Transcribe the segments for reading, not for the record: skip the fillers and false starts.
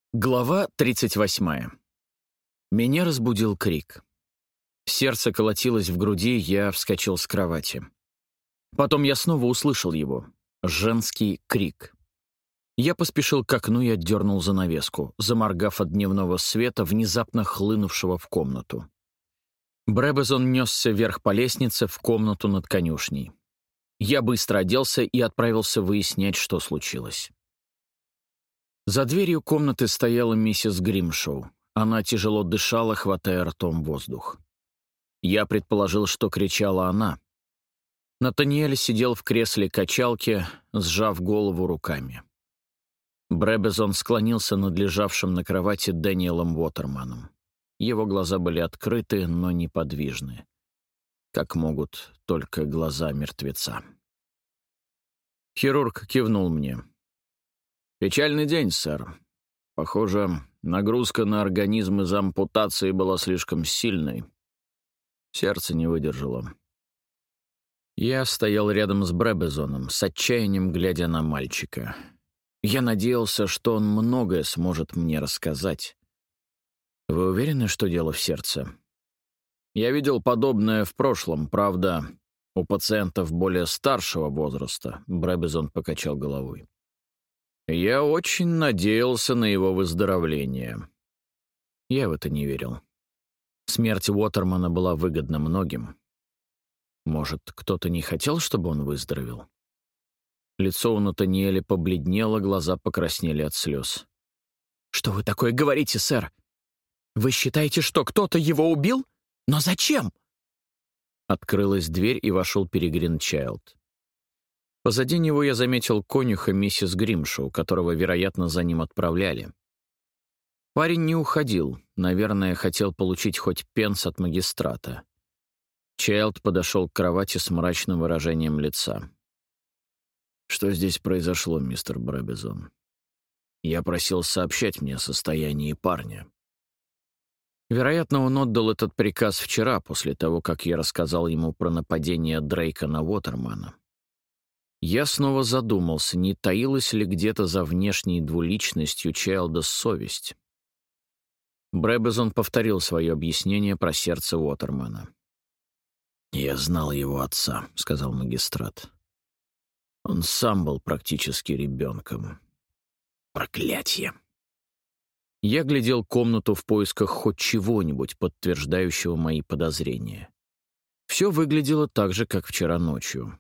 Глава 38. Меня разбудил крик. Сердце колотилось в груди, я вскочил с кровати. Потом я снова услышал его. Женский крик. Я поспешил к окну и отдернул занавеску, заморгав от дневного света, внезапно хлынувшего в комнату. Бребезон несся вверх по лестнице в комнату над конюшней. Я быстро оделся и отправился выяснять, что случилось. За дверью комнаты стояла миссис Гримшоу. Она тяжело дышала, хватая ртом воздух. Я предположил, что кричала она. Натаниэль сидел в кресле качалки, сжав голову руками. Бребезон склонился над лежавшим на кровати Дэниелом Уотерманом. Его глаза были открыты, но неподвижны, как могут только глаза мертвеца. Хирург кивнул мне. «Печальный день, сэр. Похоже, нагрузка на организм из ампутации была слишком сильной. Сердце не выдержало». Я стоял рядом с Бребезоном, с отчаянием глядя на мальчика. Я надеялся, что он многое сможет мне рассказать. «Вы уверены, что дело в сердце?» «Я видел подобное в прошлом, правда, у пациентов более старшего возраста», — Бребезон покачал головой. «Я очень надеялся на его выздоровление». Я в это не верил. Смерть Уотермана была выгодна многим. Может, кто-то не хотел, чтобы он выздоровел? Лицо у Натаниэля побледнело, глаза покраснели от слез. «Что вы такое говорите, сэр? Вы считаете, что кто-то его убил? Но зачем?» Открылась дверь, и вошел Пилигрим Чайлд. Позади него я заметил конюха миссис Гримшоу, которого, вероятно, за ним отправляли. Парень не уходил, наверное, хотел получить хоть пенс от магистрата. Чайлд подошел к кровати с мрачным выражением лица. «Что здесь произошло, мистер Бребезон? Я просил сообщать мне о состоянии парня». Вероятно, он отдал этот приказ вчера, после того, как я рассказал ему про нападение Дрейка на Уотермана. Я снова задумался, не таилась ли где-то за внешней двуличностью Чайлда совесть. Бребезон повторил свое объяснение про сердце Уотермана. «Я знал его отца», — сказал магистрат. «Он сам был практически ребенком. Проклятье!» Я глядел комнату в поисках хоть чего-нибудь, подтверждающего мои подозрения. Все выглядело так же, как вчера ночью.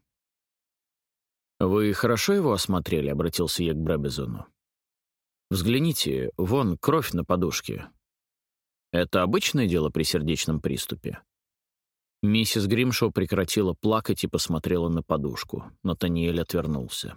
«Вы хорошо его осмотрели?» — обратился я к Бребезону. «Взгляните, вон кровь на подушке. Это обычное дело при сердечном приступе?» Миссис Гримшоу прекратила плакать и посмотрела на подушку. Натаниэль отвернулся.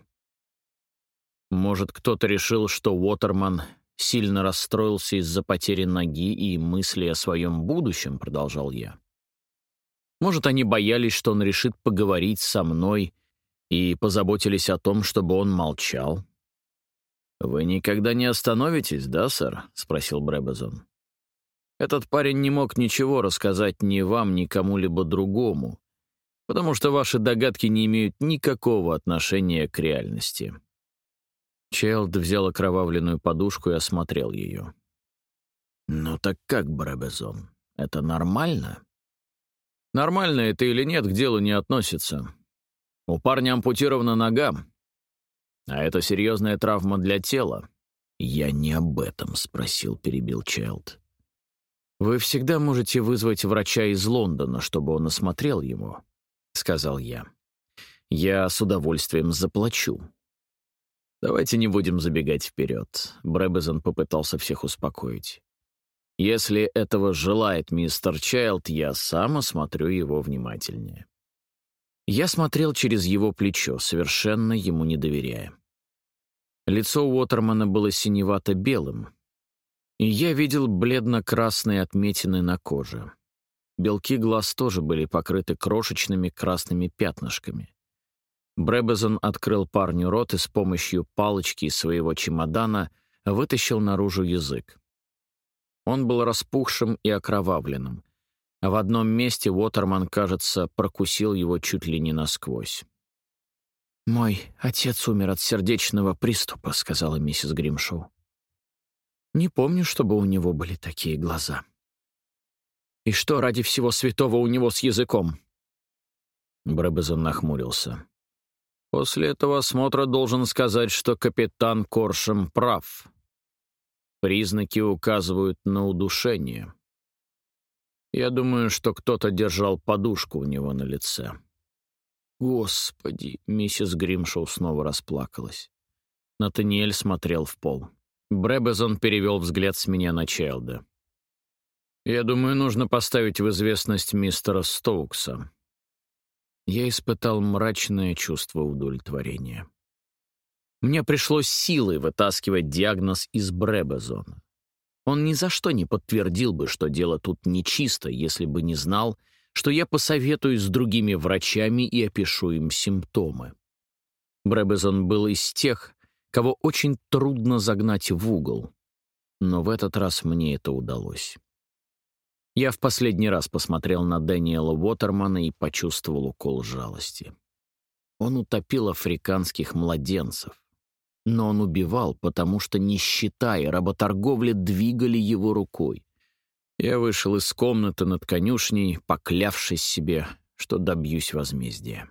«Может, кто-то решил, что Уотерман сильно расстроился из-за потери ноги и мысли о своем будущем?» — продолжал я. «Может, они боялись, что он решит поговорить со мной, и позаботились о том, чтобы он молчал?» «Вы никогда не остановитесь, да, сэр?» — спросил Бребезон. «Этот парень не мог ничего рассказать ни вам, ни кому-либо другому, потому что ваши догадки не имеют никакого отношения к реальности». Чайлд взял окровавленную подушку и осмотрел ее. «Ну так как, Бребезон, это нормально?» «Нормально это или нет, к делу не относится. У парня ампутирована нога, а это серьезная травма для тела». «Я не об этом спросил», — перебил Чайлд. «Вы всегда можете вызвать врача из Лондона, чтобы он осмотрел его», — сказал я. «Я с удовольствием заплачу». «Давайте не будем забегать вперед», — Бребезон попытался всех успокоить. «Если этого желает мистер Чайлд, я сам осмотрю его внимательнее». Я смотрел через его плечо, совершенно ему не доверяя. Лицо Уотермана было синевато-белым, и я видел бледно-красные отметины на коже. Белки глаз тоже были покрыты крошечными красными пятнышками. Бребезон открыл парню рот и с помощью палочки из своего чемодана вытащил наружу язык. Он был распухшим и окровавленным, а в одном месте Уотерман, кажется, прокусил его чуть ли не насквозь. «Мой отец умер от сердечного приступа», — сказала миссис Гримшоу. Не помню, чтобы у него были такие глаза. И что ради всего святого у него с языком? Брэбезон нахмурился. После этого осмотра должен сказать, что капитан Коршем прав. Признаки указывают на удушение. Я думаю, что кто-то держал подушку у него на лице. Господи, миссис Гримшоу снова расплакалась. Натаниэль смотрел в пол. Брэбезон перевел взгляд с меня на Чайлда. «Я думаю, нужно поставить в известность мистера Стоукса». Я испытал мрачное чувство удовлетворения. Мне пришлось силой вытаскивать диагноз из Брэбезона. Он ни за что не подтвердил бы, что дело тут нечисто, если бы не знал, что я посоветуюсь с другими врачами и опишу им симптомы. Брэбезон был из тех, кого очень трудно загнать в угол, но в этот раз мне это удалось. Я в последний раз посмотрел на Дэниела Уотермана и почувствовал укол жалости. Он утопил африканских младенцев. Но он убивал, потому что нищета и работорговля двигали его рукой. Я вышел из комнаты над конюшней, поклявшись себе, что добьюсь возмездия.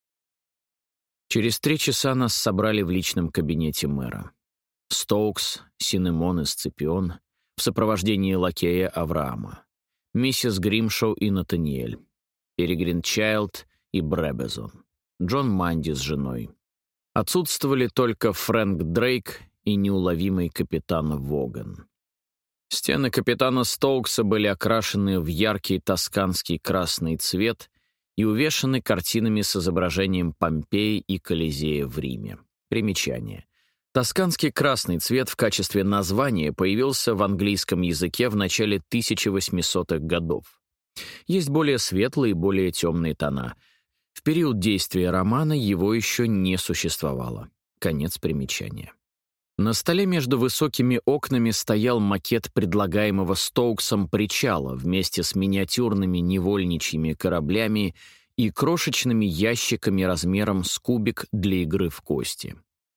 Через 3 часа нас собрали в личном кабинете мэра. Стоукс, Синемон и Сципион в сопровождении лакея Авраама, миссис Гримшоу и Натаниэль, Перегрин Чайлд и Брэбезон, Джон Манди с женой. Отсутствовали только Фрэнк Дрейк и неуловимый капитан Воган. Стены капитана Стоукса были окрашены в яркий тосканский красный цвет и увешаны картинами с изображением Помпеи и Колизея в Риме. Примечание. Тосканский красный цвет в качестве названия появился в английском языке в начале 1800-х годов. Есть более светлые и более темные тона. В период действия романа его еще не существовало. Конец примечания. На столе между высокими окнами стоял макет предлагаемого Стоуксом причала вместе с миниатюрными невольничьими кораблями и крошечными ящиками размером с кубик для игры в кости.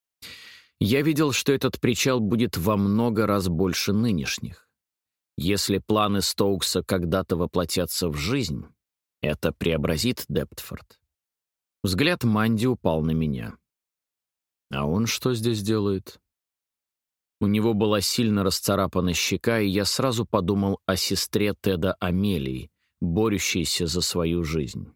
Я видел, что этот причал будет во много раз больше нынешних. Если планы Стоукса когда-то воплотятся в жизнь, это преобразит Дептфорд. Взгляд Манди упал на меня. А он что здесь делает? У него была сильно расцарапана щека, и я сразу подумал о сестре Теда Амелии, борющейся за свою жизнь.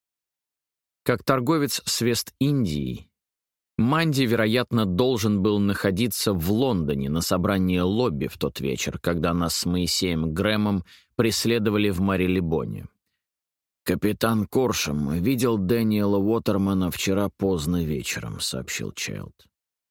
Как торговец с Вест-Индией, Манди, вероятно, должен был находиться в Лондоне на собрании лобби в тот вечер, когда нас с Моисеем Грэмом преследовали в Марилибоне. «Капитан Коршем видел Дэниела Уотермана вчера поздно вечером», — сообщил Чайлд.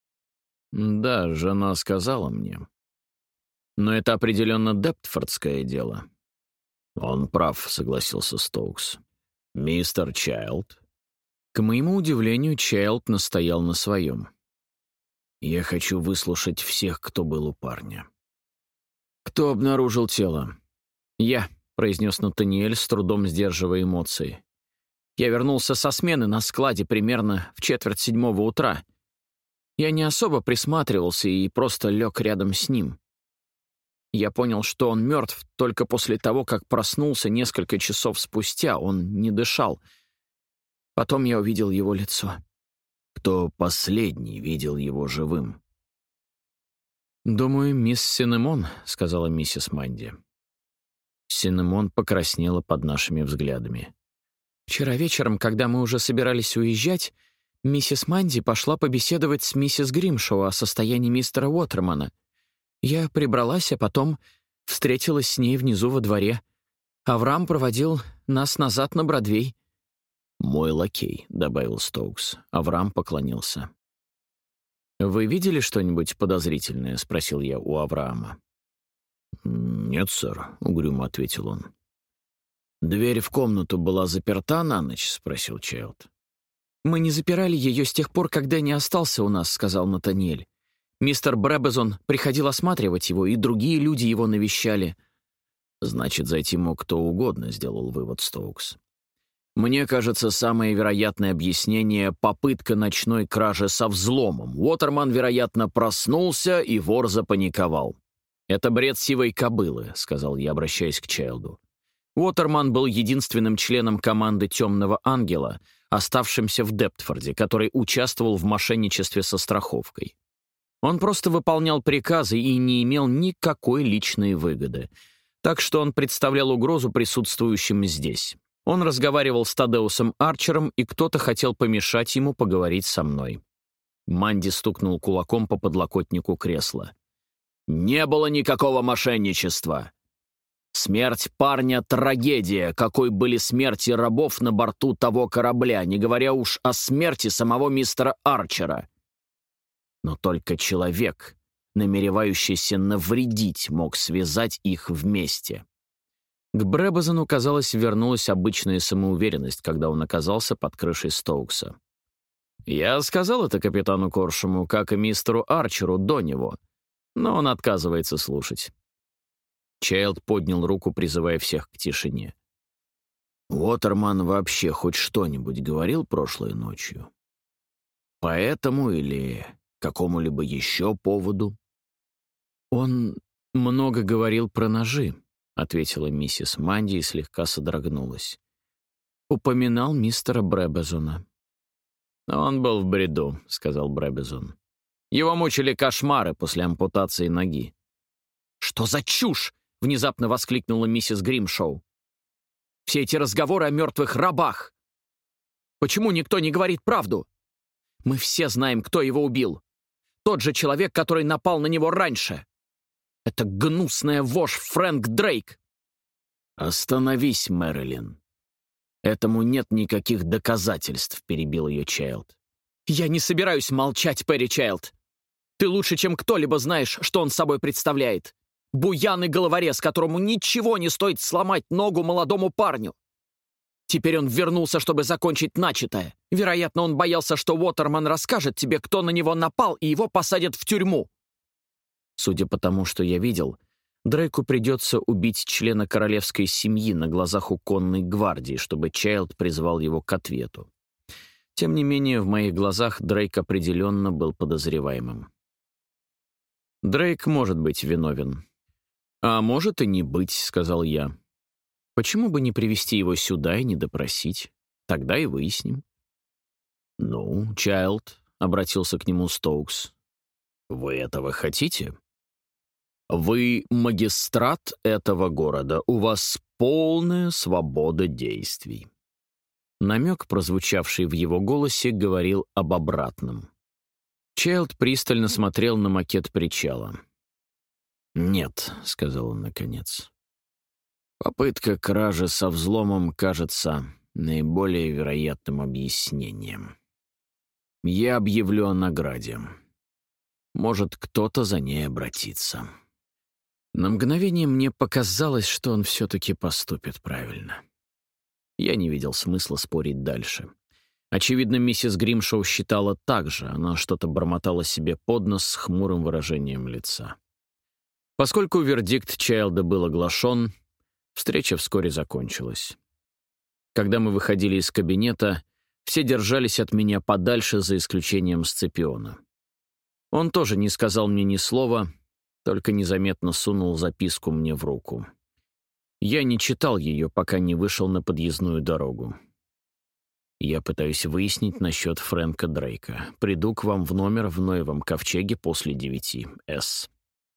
«Да, жена сказала мне. Но это определенно дептфордское дело». «Он прав», — согласился Стоукс. «Мистер Чайлд». К моему удивлению, Чайлд настоял на своем. «Я хочу выслушать всех, кто был у парня». «Кто обнаружил тело?» «Я», — произнес Натаниэль, с трудом сдерживая эмоции. «Я вернулся со смены на складе примерно в 6:45 утра. Я не особо присматривался и просто лег рядом с ним. Я понял, что он мертв только после того, как проснулся несколько часов спустя, он не дышал. Потом я увидел его лицо». «Кто последний видел его живым?» «Думаю, мисс Синемон», — сказала миссис Манди. Синемон покраснела под нашими взглядами. «Вчера вечером, когда мы уже собирались уезжать, миссис Манди пошла побеседовать с миссис Гримшоу о состоянии мистера Уотермана. Я прибралась, а потом встретилась с ней внизу во дворе. Авраам проводил нас назад на Бродвей». «Мой лакей», — добавил Стоукс. Авраам поклонился. «Вы видели что-нибудь подозрительное?» — спросил я у Авраама. «Нет, сэр», — угрюмо ответил он. «Дверь в комнату была заперта на ночь?» — спросил Чайлд. «Мы не запирали ее с тех пор, когда не остался у нас», — сказал Натаниэль. «Мистер Брэбезон приходил осматривать его, и другие люди его навещали». «Значит, зайти мог кто угодно», — сделал вывод Стоукс. «Мне кажется, самое вероятное объяснение — попытка ночной кражи со взломом. Уотерман, вероятно, проснулся, и вор запаниковал». «Это бред сивой кобылы», — сказал я, обращаясь к Чайлду. Уотерман был единственным членом команды «Темного ангела», оставшимся в Дептфорде, который участвовал в мошенничестве со страховкой. Он просто выполнял приказы и не имел никакой личной выгоды, так что он представлял угрозу присутствующим здесь. Он разговаривал с Тадеусом Арчером, и кто-то хотел помешать ему поговорить со мной. Манди стукнул кулаком по подлокотнику кресла. «Не было никакого мошенничества. Смерть парня — трагедия, какой были смерти рабов на борту того корабля, не говоря уж о смерти самого мистера Арчера. Но только человек, намеревающийся навредить, мог связать их вместе». К Бребазону, казалось, вернулась обычная самоуверенность, когда он оказался под крышей Стоукса. «Я сказал это капитану Коршему, как и мистеру Арчеру до него, но он отказывается слушать». Чайлд поднял руку, призывая всех к тишине. «Уотерман вообще хоть что-нибудь говорил прошлой ночью? По этому или какому-либо еще поводу?» «Он много говорил про ножи», — ответила миссис Манди и слегка содрогнулась. «Упоминал мистера Бребазона». «Он был в бреду», — сказал Бребазон. «Его мучили кошмары после ампутации ноги». «Что за чушь?» — внезапно воскликнула миссис Гримшоу. «Все эти разговоры о мертвых рабах! Почему никто не говорит правду? Мы все знаем, кто его убил. Тот же человек, который напал на него раньше. Это гнусная вошь Фрэнк Дрейк!» «Остановись, Мэрилин. Этому нет никаких доказательств», — перебил ее Чайлд. «Я не собираюсь молчать, Перри Чайлд. Ты лучше, чем кто-либо знаешь, что он собой представляет. Буян и головорез, которому ничего не стоит сломать ногу молодому парню. Теперь он вернулся, чтобы закончить начатое. Вероятно, он боялся, что Уотерман расскажет тебе, кто на него напал, и его посадят в тюрьму». Судя по тому, что я видел, Дрейку придется убить члена королевской семьи на глазах у конной гвардии, чтобы Чайлд призвал его к ответу. Тем не менее, в моих глазах Дрейк определенно был подозреваемым. «Дрейк может быть виновен». «А может и не быть», — сказал я. «Почему бы не привести его сюда и не допросить? Тогда и выясним». «Ну, Чайлд», — обратился к нему Стоукс, — «вы этого хотите? Вы магистрат этого города, у вас полная свобода действий». Намек, прозвучавший в его голосе, говорил об обратном. Чайлд пристально смотрел на макет причала. «Нет», — сказал он наконец. «Попытка кражи со взломом кажется наиболее вероятным объяснением. Я объявлю о награде. Может, кто-то за ней обратится». На мгновение мне показалось, что он все-таки поступит правильно. Я не видел смысла спорить дальше. Очевидно, миссис Гримшоу считала так же, она что-то бормотала себе под нос с хмурым выражением лица. Поскольку вердикт Чайлда был оглашен, встреча вскоре закончилась. Когда мы выходили из кабинета, все держались от меня подальше, за исключением Сципиона. Он тоже не сказал мне ни слова, только незаметно сунул записку мне в руку. Я не читал ее, пока не вышел на подъездную дорогу. «Я пытаюсь выяснить насчет Фрэнка Дрейка. Приду к вам в номер в Ноевом ковчеге после 9. С».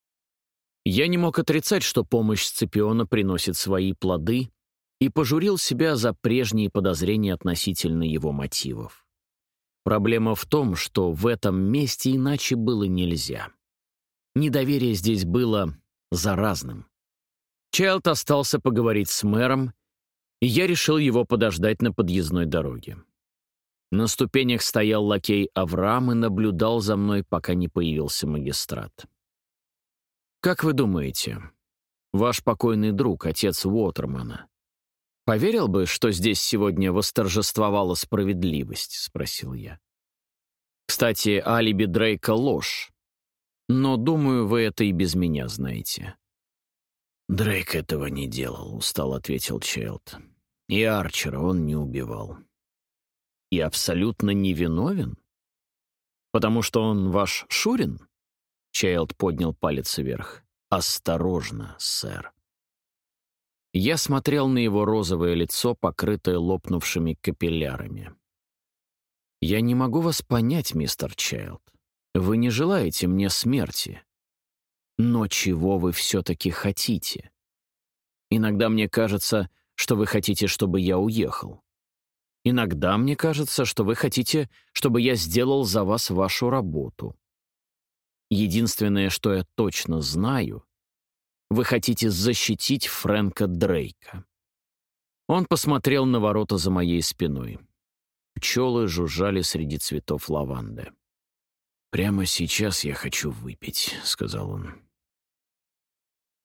Я не мог отрицать, что помощь Сципиона приносит свои плоды, и пожурил себя за прежние подозрения относительно его мотивов. Проблема в том, что в этом месте иначе было нельзя. Недоверие здесь было заразным. Чайлд остался поговорить с мэром, и я решил его подождать на подъездной дороге. На ступенях стоял лакей Авраам и наблюдал за мной, пока не появился магистрат. «Как вы думаете, ваш покойный друг, отец Уотермана, поверил бы, что здесь сегодня восторжествовала справедливость?» — спросил я. «Кстати, алиби Дрейка — ложь, но, думаю, вы это и без меня знаете». «Дрейк этого не делал», — устало ответил Чайлд. «И Арчера он не убивал». «И абсолютно невиновен? Потому что он ваш Шурин?» Чайлд поднял палец вверх. осторожно, сэр». Я смотрел на его розовое лицо, покрытое лопнувшими капиллярами. «Я не могу вас понять, мистер Чайлд. Вы не желаете мне смерти. Но чего вы все-таки хотите? Иногда мне кажется, что вы хотите, чтобы я уехал. Иногда мне кажется, что вы хотите, чтобы я сделал за вас вашу работу. Единственное, что я точно знаю, вы хотите защитить Фрэнка Дрейка». Он посмотрел на ворота за моей спиной. Пчелы жужжали среди цветов лаванды. «Прямо сейчас я хочу выпить», — сказал он.